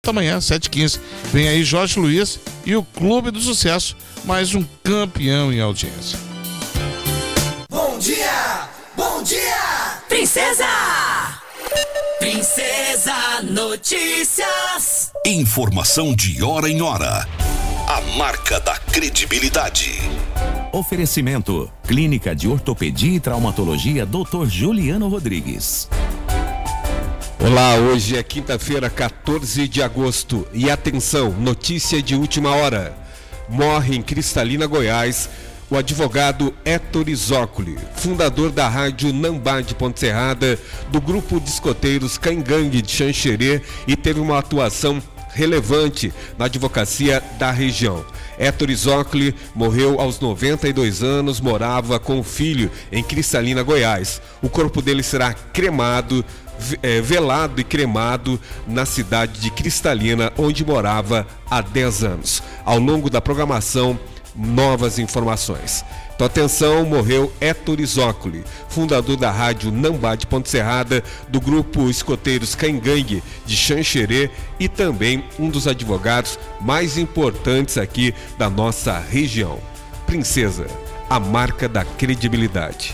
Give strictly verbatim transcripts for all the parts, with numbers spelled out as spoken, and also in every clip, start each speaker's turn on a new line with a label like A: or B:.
A: Amanhã, sete e quinze, vem aí Jorge Luiz e o Clube do Sucesso, mais um campeão em audiência.
B: Bom dia, bom dia, Princesa! Princesa Notícias.
C: Informação de hora em hora. A marca da credibilidade.
D: Oferecimento: Clínica de Ortopedia e Traumatologia doutor Juliano Rodrigues.
E: Olá, hoje é quinta-feira, quatorze de agosto. E atenção, notícia de última hora. Morre em Cristalina, Goiás, o advogado Héctor Zócoli, fundador da rádio Nambá de Ponte Serrada, do grupo de escoteiros Cangangue de Xanxerê, e teve uma atuação relevante na advocacia da região. Héctor Zócoli morreu aos noventa e dois anos, morava com o filho em Cristalina, Goiás. O corpo dele será cremado, é, velado e cremado na cidade de Cristalina, onde morava há dez anos. Ao longo da programação, novas informações. Então, atenção, morreu Héctor Zócoli, fundador da rádio Nambá de Ponte Serrada, do grupo Escoteiros Cangangue de Xanxerê e também um dos advogados mais importantes aqui da nossa região. Princesa, a marca da credibilidade.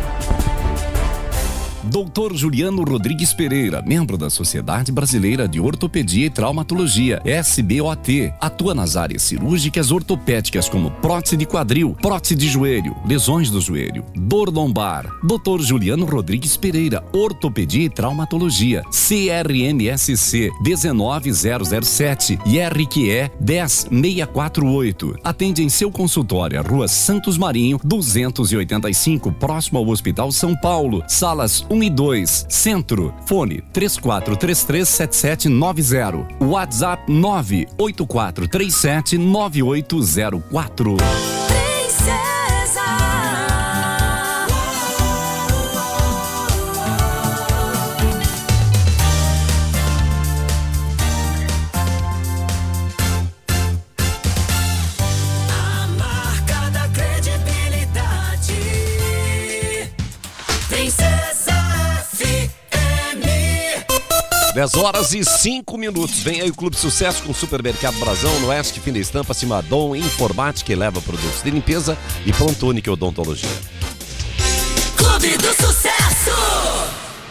D: doutor Juliano Rodrigues Pereira, membro da Sociedade Brasileira de Ortopedia e Traumatologia, S B O T, atua nas áreas cirúrgicas ortopédicas como prótese de quadril, prótese de joelho, lesões do joelho, dor lombar. doutor Juliano Rodrigues Pereira, Ortopedia e Traumatologia, C R M S C dezenove zero zero sete e R Q E dez seis quatro oito. Atende em seu consultório, Rua Santos Marinho, duzentos e oitenta e cinco, próximo ao Hospital São Paulo, salas um e dois, Centro. Fone três quatro três três sete sete nove zero. WhatsApp nove oito quatro três sete nove oito zero quatro.
F: dez horas e cinco minutos. Vem aí o Clube Sucesso com Supermercado Brasão, no Oeste, Fim da Estampa, Cimadom, Informática, eleva produtos de limpeza e Prontônica Odontologia.
B: Clube do Sucesso.